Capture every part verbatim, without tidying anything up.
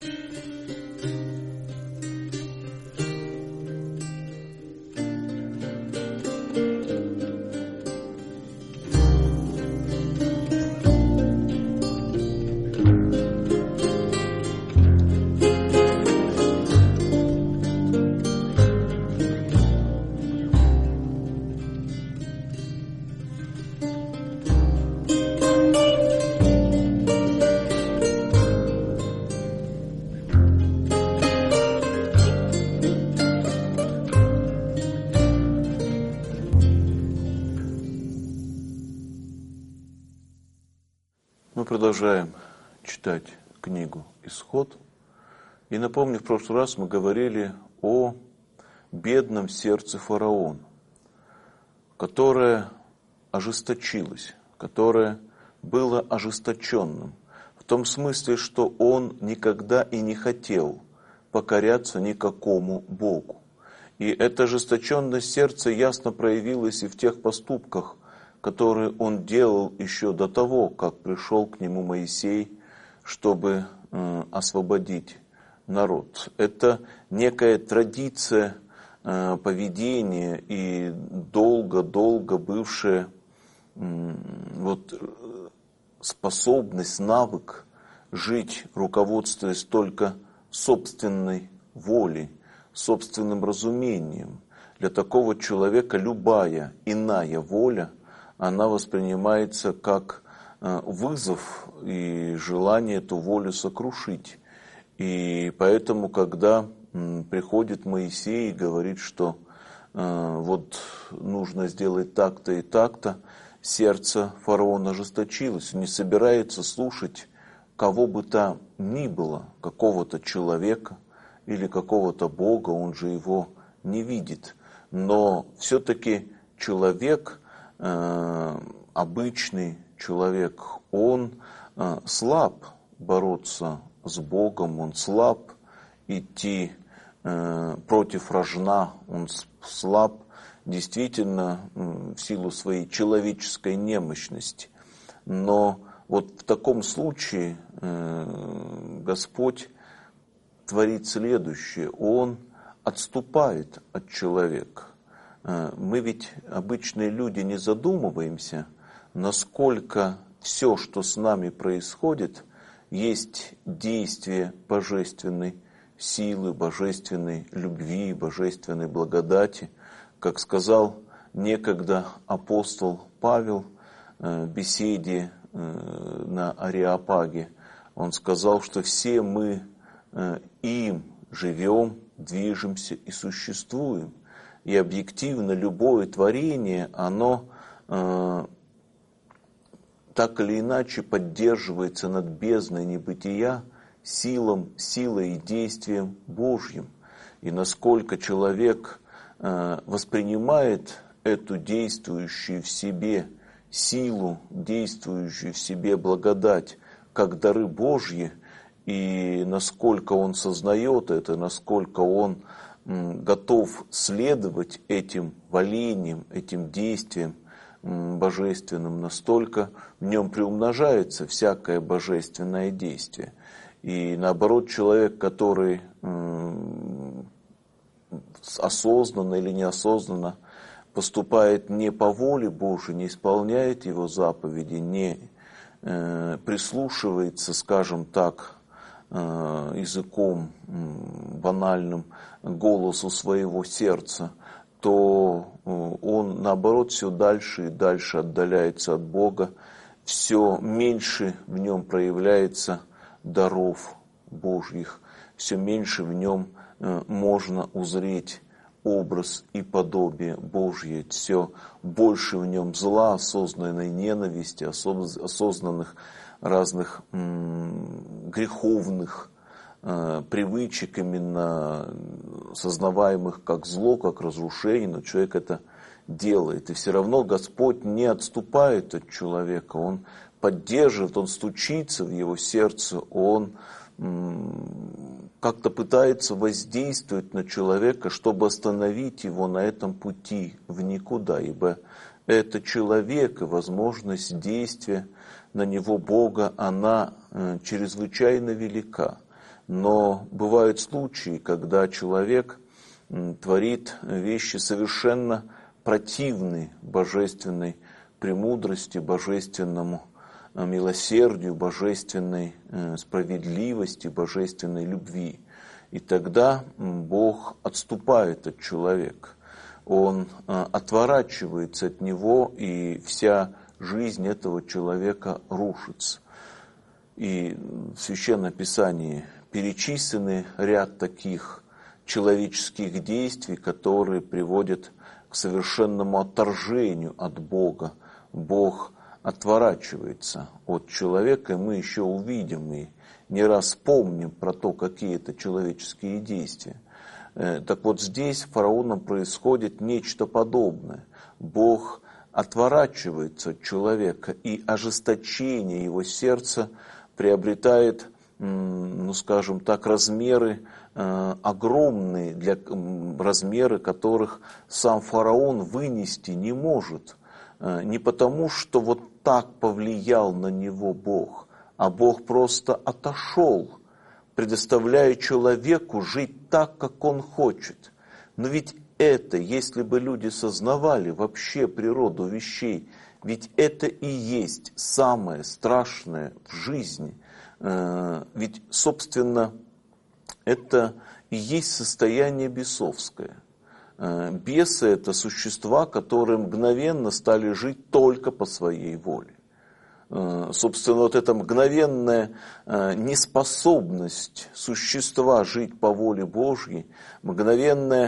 Мы продолжаем читать книгу «Исход». И напомню, в прошлый раз мы говорили о бедном сердце фараона, которое ожесточилось, которое было ожесточенным. В том смысле, что он никогда и не хотел покоряться никакому Богу. И эта ожесточенность сердца ясно проявилась и в тех поступках, которые он делал еще до того, как пришел к нему Моисей, чтобы э, освободить народ. Это некая традиция э, поведения и долго-долго бывшая э, вот, способность, навык жить, руководствуясь только собственной волей, собственным разумением. Для такого человека любая иная воля, она воспринимается как вызов и желание эту волю сокрушить. И поэтому, когда приходит Моисей и говорит, что вот нужно сделать так-то и так-то, сердце фараона ожесточилось, он не собирается слушать кого бы то ни было, какого-то человека или какого-то Бога, он же его не видит. Но все-таки человек, э, обычный человек, он э, слаб бороться с Богом, он слаб идти э, против рожна, он слаб действительно э, в силу своей человеческой немощности. Но вот в таком случае э, Господь творит следующее. Он отступает от человека. Э, мы ведь, обычные люди, не задумываемся, насколько все, что с нами происходит, есть действие божественной силы, божественной любви, божественной благодати. Как сказал некогда апостол Павел в беседе на Ареопаге, он сказал, что все мы им живем, движемся и существуем. И объективно любое творение, оно э, так или иначе поддерживается над бездной небытия силом, силой и действием Божьим. И насколько человек э, воспринимает эту действующую в себе силу, действующую в себе благодать, как дары Божьи, и насколько он сознает это, насколько он готов следовать этим волениям, этим действиям божественным, настолько в нем приумножается всякое божественное действие. И наоборот, человек, который осознанно или неосознанно поступает не по воле Божией, не исполняет его заповеди, не прислушивается, скажем так, языком банальным голосу своего сердца, то он, наоборот, все дальше и дальше отдаляется от Бога, все меньше в нем проявляется даров Божьих, все меньше в нем можно узреть образ и подобие Божье, все больше в нем зла, осознанной ненависти, осознанных разных м, греховных э, привычек, именно сознаваемых как зло, как разрушение, но человек это делает. И все равно Господь не отступает от человека, Он поддерживает, Он стучится в его сердце, Он м, как-то пытается воздействовать на человека, чтобы остановить его на этом пути в никуда, ибо это человек, и возможность действия на него Бога, она э, чрезвычайно велика. Но бывают случаи, когда человек творит вещи совершенно противные божественной премудрости, божественному милосердию, божественной справедливости, божественной любви. И тогда Бог отступает от человека. Он отворачивается от него, и вся жизнь этого человека рушится. И в Священном Писании перечислены ряд таких человеческих действий, которые приводят к совершенному отторжению от Бога. Бог отворачивается от человека, и мы еще увидим и не раз помним про то, какие это человеческие действия. Так вот, здесь с фараоном происходит нечто подобное. Бог отворачивается от человека, и ожесточение его сердца приобретает, ну скажем так, размеры огромные, для размеры которых сам фараон вынести не может. Не потому, что вот так повлиял на него Бог, а Бог просто отошел, предоставляя человеку жить так, как он хочет. Но ведь это, если бы люди сознавали вообще природу вещей, ведь это и есть самое страшное в жизни. Ведь, собственно, это и есть состояние бесовское. Бесы – это существа, которые мгновенно стали жить только по своей воле. Собственно, вот эта мгновенная неспособность существа жить по воле Божьей, мгновенное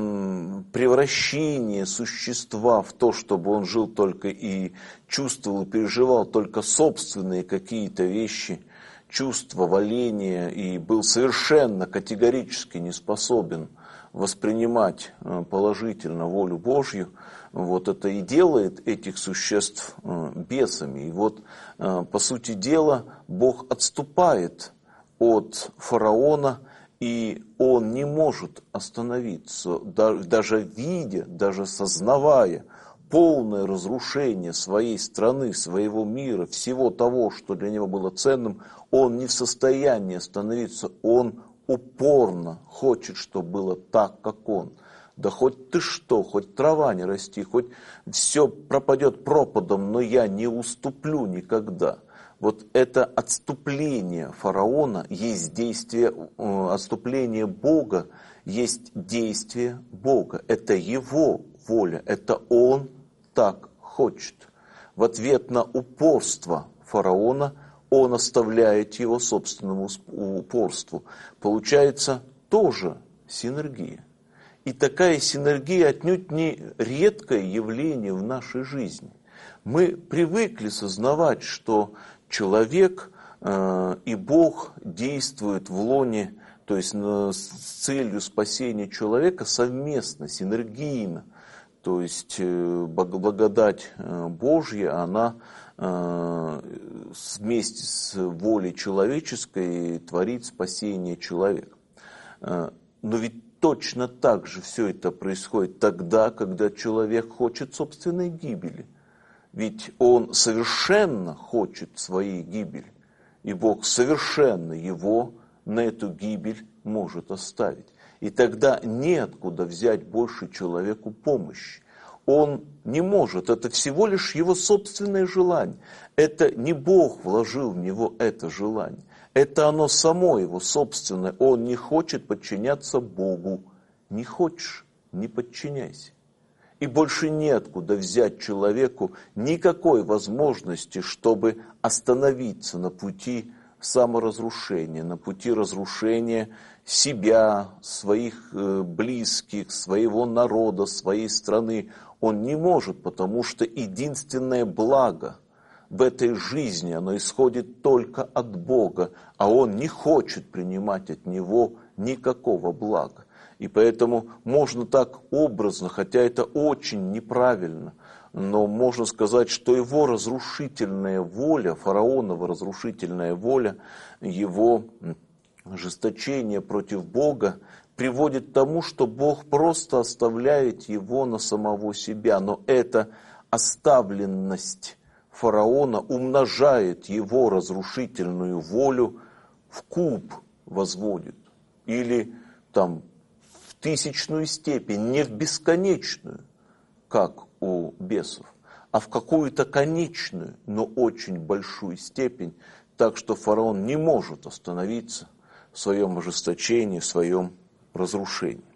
превращение существа в то, чтобы он жил только и чувствовал, и переживал только собственные какие-то вещи, чувства, валения, и был совершенно категорически не способен воспринимать положительно волю Божью, вот это и делает этих существ бесами. И вот, по сути дела, Бог отступает от фараона, и он не может остановиться, даже видя, даже сознавая полное разрушение своей страны, своего мира, всего того, что для него было ценным, он не в состоянии остановиться, он упорно хочет, чтобы было так, как он. Да хоть ты что, хоть трава не расти, хоть все пропадет пропадом, но я не уступлю никогда. Вот это отступление фараона есть действие, отступление Бога есть действие Бога. Это его воля, это он так хочет. В ответ на упорство фараона он оставляет его собственному упорству. Получается тоже синергия. И такая синергия отнюдь не редкое явление в нашей жизни. Мы привыкли сознавать, что человек э, и Бог действуют в лоне, то есть э, с целью спасения человека совместно, синергийно. То есть э, благодать Божья, она э, вместе с волей человеческой творит спасение человека. Э, но ведь точно так же все это происходит тогда, когда человек хочет собственной гибели. Ведь он совершенно хочет своей гибели. И Бог совершенно его на эту гибель может оставить. И тогда неоткуда взять больше человеку помощи. Он не может, это всего лишь его собственное желание. Это не Бог вложил в него это желание. Это оно само его собственное. Он не хочет подчиняться Богу. Не хочешь, не подчиняйся. И больше неоткуда взять человеку никакой возможности, чтобы остановиться на пути саморазрушения, на пути разрушения себя, своих близких, своего народа, своей страны. Он не может, потому что единственное благо в этой жизни, оно исходит только от Бога, а он не хочет принимать от него никакого блага. И поэтому можно так образно, хотя это очень неправильно, но можно сказать, что его разрушительная воля, фараонова разрушительная воля, его ожесточение против Бога приводит к тому, что Бог просто оставляет его на самого себя. Но эта оставленность фараона умножает его разрушительную волю в куб возводит. Или там в тысячную степень, не в бесконечную, как у бесов, а в какую-то конечную, но очень большую степень, так что фараон не может остановиться в своем ожесточении, в своем разрушении.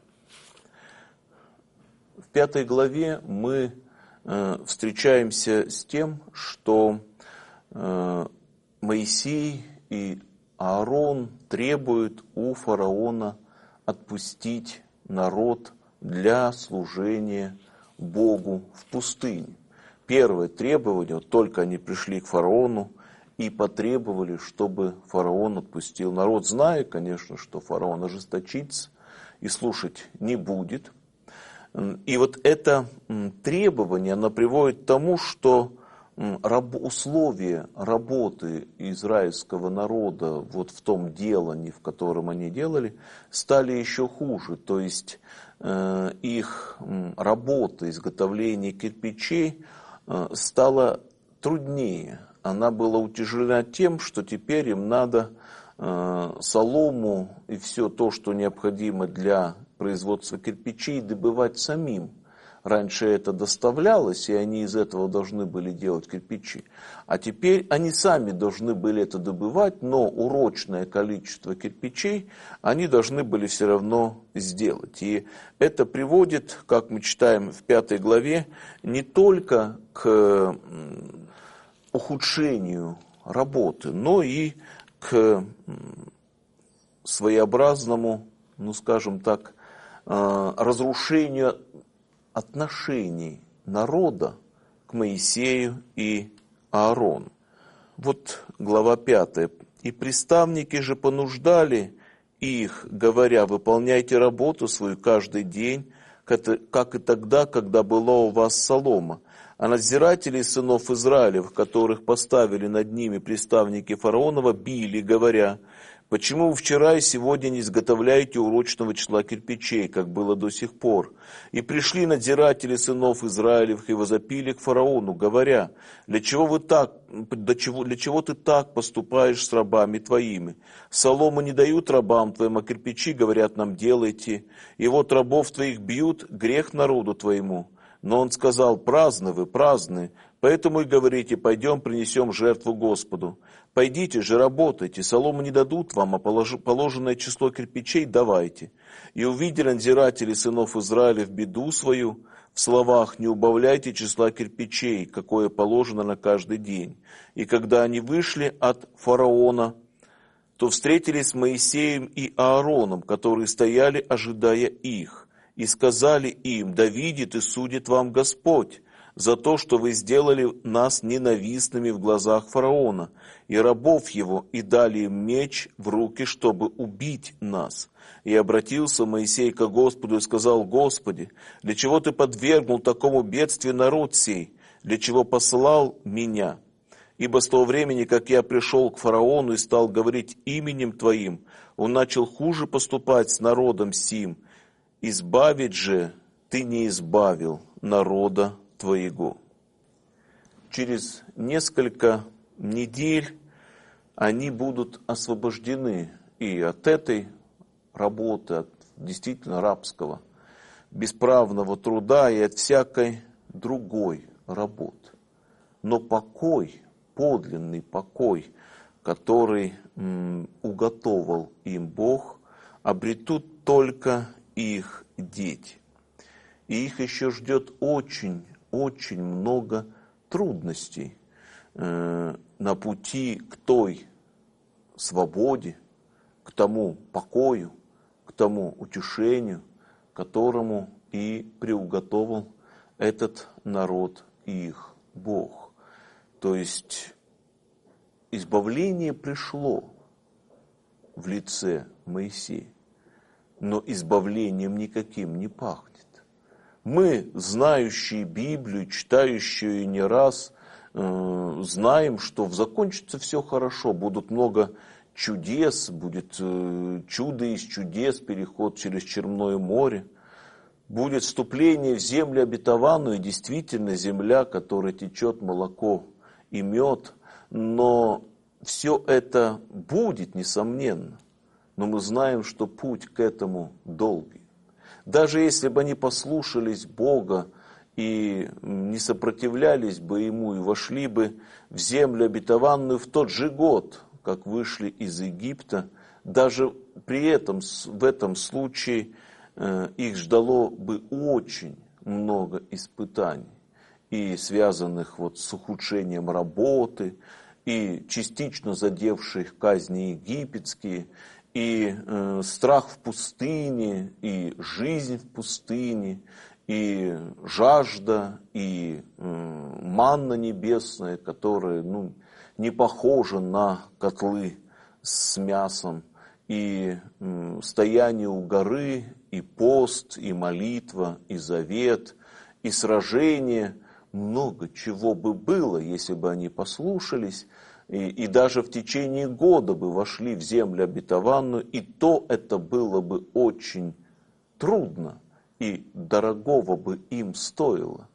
В пятой главе мы э, встречаемся с тем, что э, Моисей и Аарон требуют у фараона отпустить народ для служения Богу в пустыне. Первое требование, вот только они пришли к фараону и потребовали, чтобы фараон отпустил народ, зная, конечно, что фараон ожесточится и слушать не будет. И вот это требование, оно приводит к тому, что условия работы израильского народа вот в том делании, в котором они делали, стали еще хуже. То есть э, их работа, изготовление кирпичей э, стала труднее. Она была утяжелена тем, что теперь им надо э, солому и все то, что необходимо для производства кирпичей, добывать самим. Раньше это доставлялось, и они из этого должны были делать кирпичи. А теперь они сами должны были это добывать, но урочное количество кирпичей они должны были все равно сделать. И это приводит, как мы читаем в пятой главе, не только к ухудшению работы, но и к своеобразному, ну скажем так, разрушению отношений народа к Моисею и Аарону. Вот глава пятая. «И приставники же понуждали их, говоря, выполняйте работу свою каждый день, как и тогда, когда была у вас солома. А надзиратели сынов Израилев, которых поставили над ними приставники фараонова, били, говоря, почему вы вчера и сегодня не изготовляете урочного числа кирпичей, как было до сих пор? И пришли надзиратели сынов Израилев и возопили к фараону, говоря, для чего вы так, для чего, для чего ты так поступаешь с рабами твоими? Солому не дают рабам твоим, а кирпичи, говорят нам, делайте. И вот рабов твоих бьют, грех народу твоему. Но он сказал, праздны вы, праздны, поэтому и говорите, пойдем принесем жертву Господу. Пойдите же, работайте, солому не дадут вам, а положенное число кирпичей давайте. И увидели надзиратели сынов Израиля в беду свою, в словах, не убавляйте числа кирпичей, какое положено на каждый день. И когда они вышли от фараона, то встретились с Моисеем и Аароном, которые стояли, ожидая их. И сказали им, да видит и судит вам Господь за то, что вы сделали нас ненавистными в глазах фараона и рабов его, и дали им меч в руки, чтобы убить нас. И обратился Моисей к Господу и сказал, Господи, для чего ты подвергнул такому бедствию народ сей, для чего послал меня? Ибо с того времени, как я пришел к фараону и стал говорить именем Твоим, он начал хуже поступать с народом сим. Избавить же ты не избавил народа твоего». Через несколько недель они будут освобождены и от этой работы, от действительно рабского, бесправного труда и от всякой другой работы. Но покой, подлинный покой, который м, уготовал им Бог, обретут только их дети. И их еще ждет очень-очень много трудностей э, на пути к той свободе, к тому покою, к тому утешению, которому и приуготовил этот народ и их Бог. То есть избавление пришло в лице Моисея, но избавлением никаким не пахнет. Мы, знающие Библию, читающие не раз, э, знаем, что закончится все хорошо, будут много чудес, будет э, чудо из чудес, переход через Черное море, будет вступление в землю обетованную, действительно земля, которая течет молоко и мед, но все это будет, несомненно. но мы знаем, что путь к этому долгий. Даже если бы они послушались Бога и не сопротивлялись бы Ему и вошли бы в землю обетованную в тот же год, как вышли из Египта, даже при этом, в этом случае их ждало бы очень много испытаний, и связанных вот с ухудшением работы, и частично задевших казни египетские, и э, страх в пустыне, и жизнь в пустыне, и жажда, и э, манна небесная, которая ну, не похожа на котлы с мясом, и э, стояние у горы, и пост, и молитва, и завет, и сражение. Много чего бы было, если бы они послушались, и, и даже в течение года бы вошли в землю обетованную, и то это было бы очень трудно, и дорогого бы им стоило.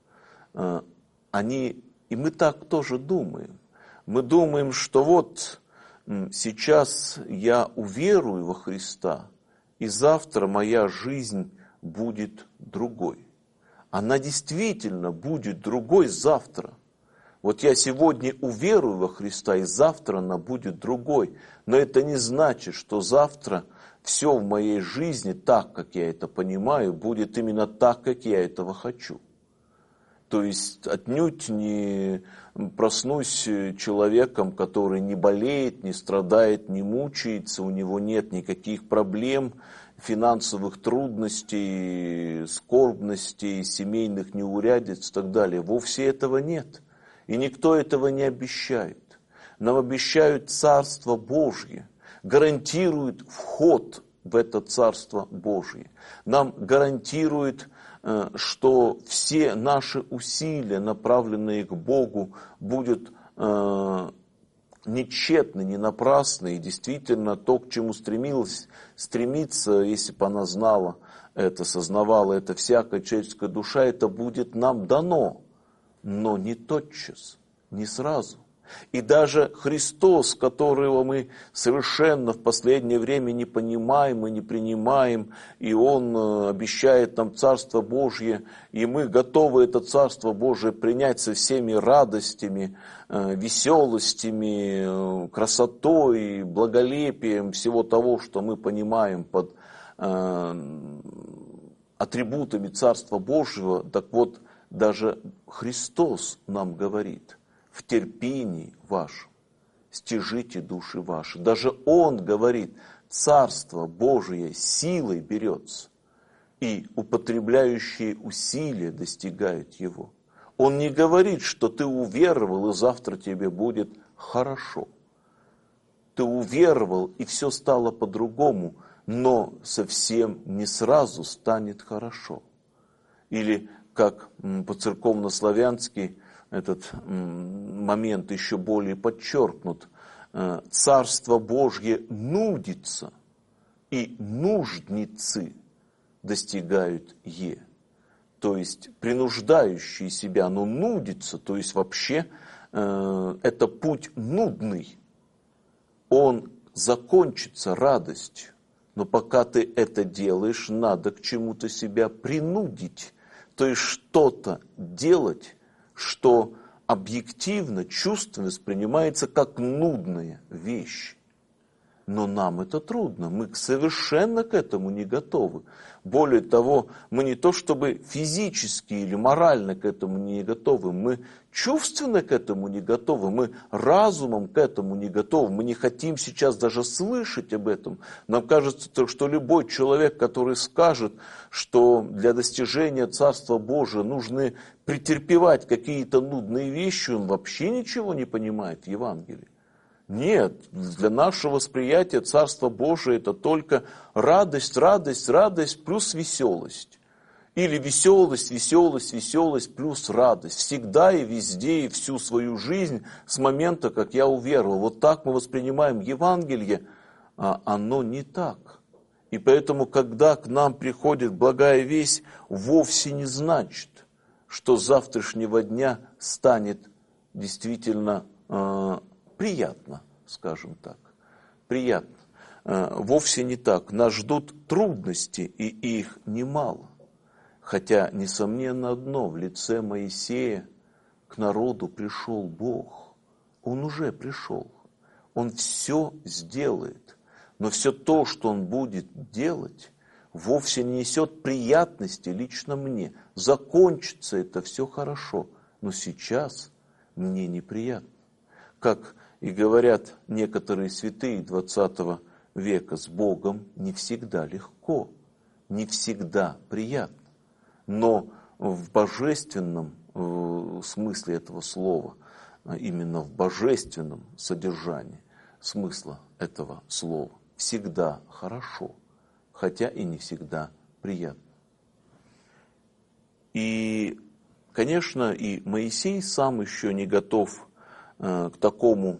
Они, и мы так тоже думаем. Мы думаем, что вот сейчас я уверую во Христа, и завтра моя жизнь будет другой. Она действительно будет другой завтра. Вот я сегодня уверую во Христа, и завтра она будет другой. Но это не значит, что завтра все в моей жизни, так, как я это понимаю, будет именно так, как я этого хочу. То есть отнюдь не проснусь человеком, который не болеет, не страдает, не мучается, у него нет никаких проблем, финансовых трудностей, скорбностей, семейных неурядиц и так далее. Вовсе этого нет. И никто этого не обещает. Нам обещают Царство Божье, гарантируют вход в это Царство Божье. Нам гарантируют, что все наши усилия, направленные к Богу, будут не тщетны, не напрасны, и действительно то, к чему стремилась, стремиться, если бы она знала это, сознавала это, всякая человеческая душа, это будет нам дано, но не тотчас, не сразу. И даже Христос, которого мы совершенно в последнее время не понимаем и не принимаем, и Он обещает нам Царство Божье, и мы готовы это Царство Божие принять со всеми радостями, веселостями, красотой, благолепием всего того, что мы понимаем под атрибутами Царства Божьего. Так вот, даже Христос нам говорит: в терпении вашем стяжите души ваши. Даже Он говорит: Царство Божие силой берется, и употребляющие усилия достигают его. Он не говорит, что ты уверовал, и завтра тебе будет хорошо. Ты уверовал, и все стало по-другому, но совсем не сразу станет хорошо. Или, как по-церковно-славянски, этот момент еще более подчеркнут: Царство Божье нудится, и нужницы достигают е. То есть принуждающие себя, но нудится, то есть вообще э, это путь нудный. Он закончится радостью, но пока ты это делаешь, надо к чему-то себя принудить. То есть что-то делать, что объективно, чувственно воспринимается как нудная вещь. Но нам это трудно, мы совершенно к этому не готовы. Более того, мы не то чтобы физически или морально к этому не готовы, мы чувственно к этому не готовы, мы разумом к этому не готовы, мы не хотим сейчас даже слышать об этом. Нам кажется, что любой человек, который скажет, что для достижения Царства Божия нужны претерпевать какие-то нудные вещи, он вообще ничего не понимает в Евангелии. Нет, для нашего восприятия Царство Божие это только радость, радость, радость плюс веселость. Или веселость, веселость, веселость плюс радость. Всегда и везде, и всю свою жизнь с момента, как я уверовал. Вот так мы воспринимаем Евангелие, а оно не так. И поэтому, когда к нам приходит благая весть, вовсе не значит, что с завтрашнего дня станет действительно э, приятно, скажем так. Приятно. вовсе не так. Нас ждут трудности, и их немало. Хотя, несомненно, одно, в лице Моисея к народу пришел Бог. Он уже пришел. Он все сделает. Но все то, что он будет делать, вовсе не несет приятности лично мне. Закончится это все хорошо, но сейчас мне неприятно. Как и говорят некоторые святые двадцатого века, с Богом не всегда легко, не всегда приятно. Но в божественном смысле этого слова, именно в божественном содержании смысла этого слова, всегда хорошо, хотя и не всегда приятно. И, конечно, и Моисей сам еще не готов э, к такому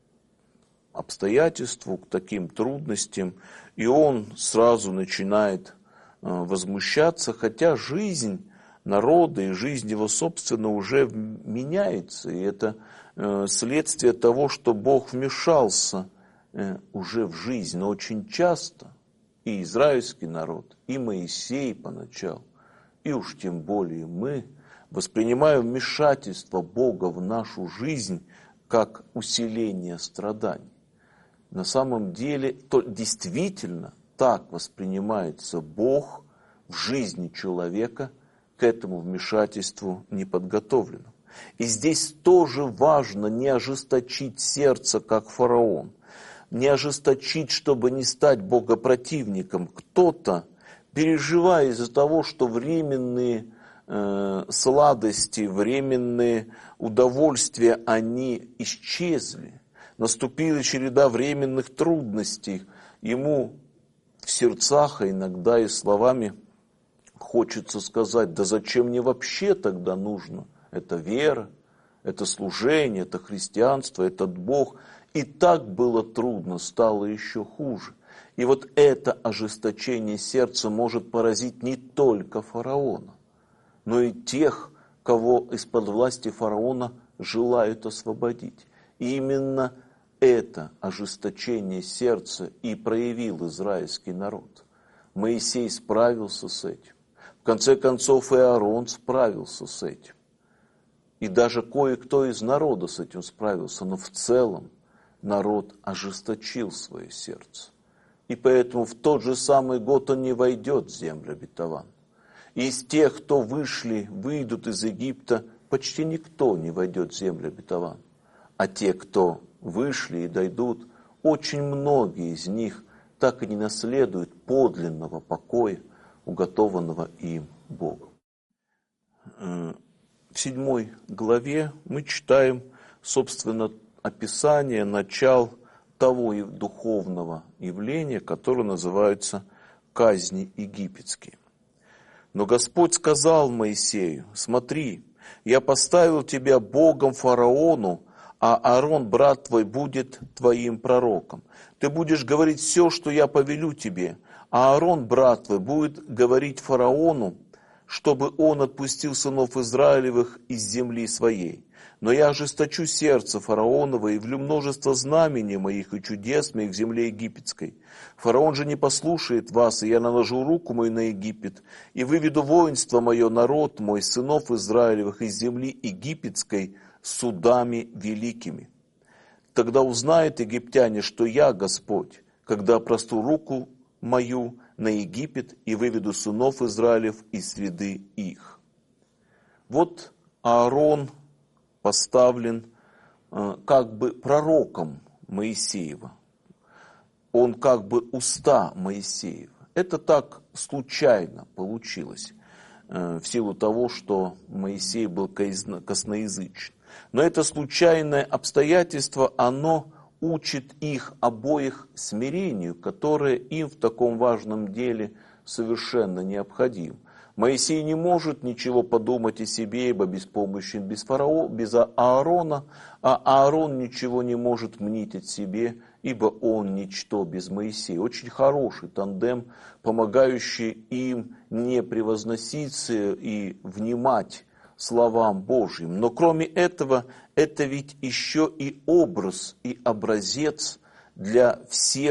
обстоятельству, к таким трудностям, и он сразу начинает э, возмущаться, хотя жизнь народа и жизнь его, собственно, уже меняется, и это э, следствие того, что Бог вмешался э, уже в жизнь, но очень часто и израильский народ, и Моисей поначалу, и уж тем более мы воспринимаем вмешательство Бога в нашу жизнь как усиление страданий. На самом деле, то действительно так воспринимается Бог в жизни человека, к этому вмешательству не подготовлено. И здесь тоже важно не ожесточить сердце, как фараон, не ожесточить, чтобы не стать богопротивником. Кто-то, переживая из-за того, что временные э, сладости, временные удовольствия, они исчезли, наступила череда временных трудностей, ему в сердцах, а иногда и словами хочется сказать: да зачем мне вообще тогда нужно? Это вера, это служение, это христианство, этот Бог. И так было трудно, стало еще хуже. И вот это ожесточение сердца может поразить не только фараона, но и тех, кого из-под власти фараона желают освободить. И именно это ожесточение сердца и проявил израильский народ. Моисей справился с этим. В конце концов, и Аарон справился с этим. И даже кое-кто из народа с этим справился, но в целом народ ожесточил свое сердце. И поэтому в тот же самый год он не войдет в землю обетованную. И из тех, кто вышли, выйдут из Египта, почти никто не войдет в землю обетованную. А те, кто вышли и дойдут, очень многие из них так и не наследуют подлинного покоя, уготованного им Богом. В седьмой главе мы читаем, собственно, описание, начал того духовного явления, которое называется казни египетские. Но Господь сказал Моисею: смотри, я поставил тебя Богом фараону, а Аарон, брат твой, будет твоим пророком. Ты будешь говорить все, что я повелю тебе, а Аарон, брат твой, будет говорить фараону, чтобы он отпустил сынов Израилевых из земли своей. Но я ожесточу сердце фараонова и влю множество знамений моих и чудес моих в земле египетской. Фараон же не послушает вас, и я наложу руку мою на Египет, и выведу воинство мое, народ мой, сынов Израилевых из земли египетской судами великими. Тогда узнают египтяне, что я Господь, когда просту руку мою на Египет и выведу сынов Израилев из среды их. Вот Аарон поставлен э, как бы пророком Моисеева. Он как бы уста Моисеева. Это так случайно получилось, э, в силу того, что Моисей был косноязычен. Но это случайное обстоятельство, оно учит их обоих смирению, которое им в таком важном деле совершенно необходимо. Моисей не может ничего подумать о себе, ибо беспомощен без, фараона, без Аарона, а Аарон ничего не может мнить о себе, ибо он ничто без Моисея. Очень хороший тандем, помогающий им не превозноситься и внимать словам Божьим. Но кроме этого, это ведь еще и образ, и образец для всех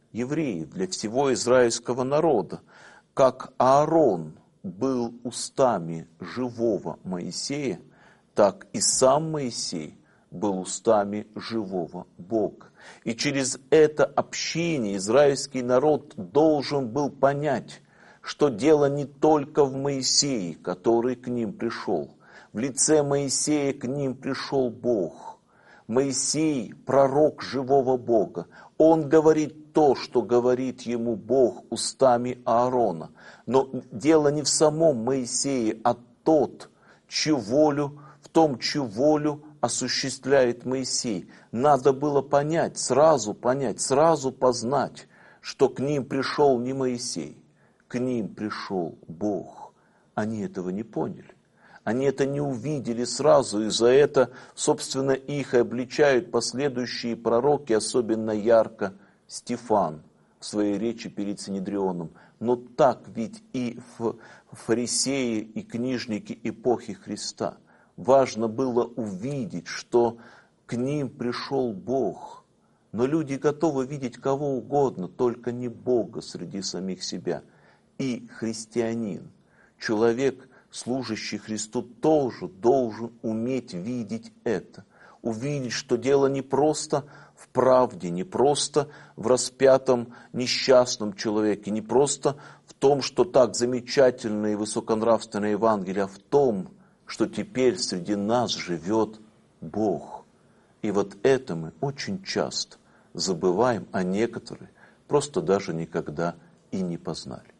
евреев, для всего израильского народа. Как Аарон был устами живого Моисея, так и сам Моисей был устами живого Бога. И через это общение израильский народ должен был понять, что дело не только в Моисее, который к ним пришел. В лице Моисея к ним пришел Бог. Моисей – пророк живого Бога. Он говорит то, что говорит ему Бог устами Аарона. Но дело не в самом Моисее, а тот, чью волю, в том, чью волю осуществляет Моисей. Надо было понять, сразу понять, сразу познать, что к ним пришел не Моисей, к ним пришел Бог. Они этого не поняли. Они это не увидели сразу, и за это, собственно, их и обличают последующие пророки, особенно ярко Стефан в своей речи перед Синедрионом. Но так ведь и фарисеи, и книжники эпохи Христа. Важно было увидеть, что к ним пришел Бог. Но люди готовы видеть кого угодно, только не Бога среди самих себя. И христианин, человек, служащий Христу, тоже должен уметь видеть это. Увидеть, что дело не просто в правде, не просто в распятом несчастном человеке, не просто в том, что так замечательное и высоконравственное Евангелие, а в том, что теперь среди нас живет Бог. И вот это мы очень часто забываем, а некоторые просто даже никогда и не познали.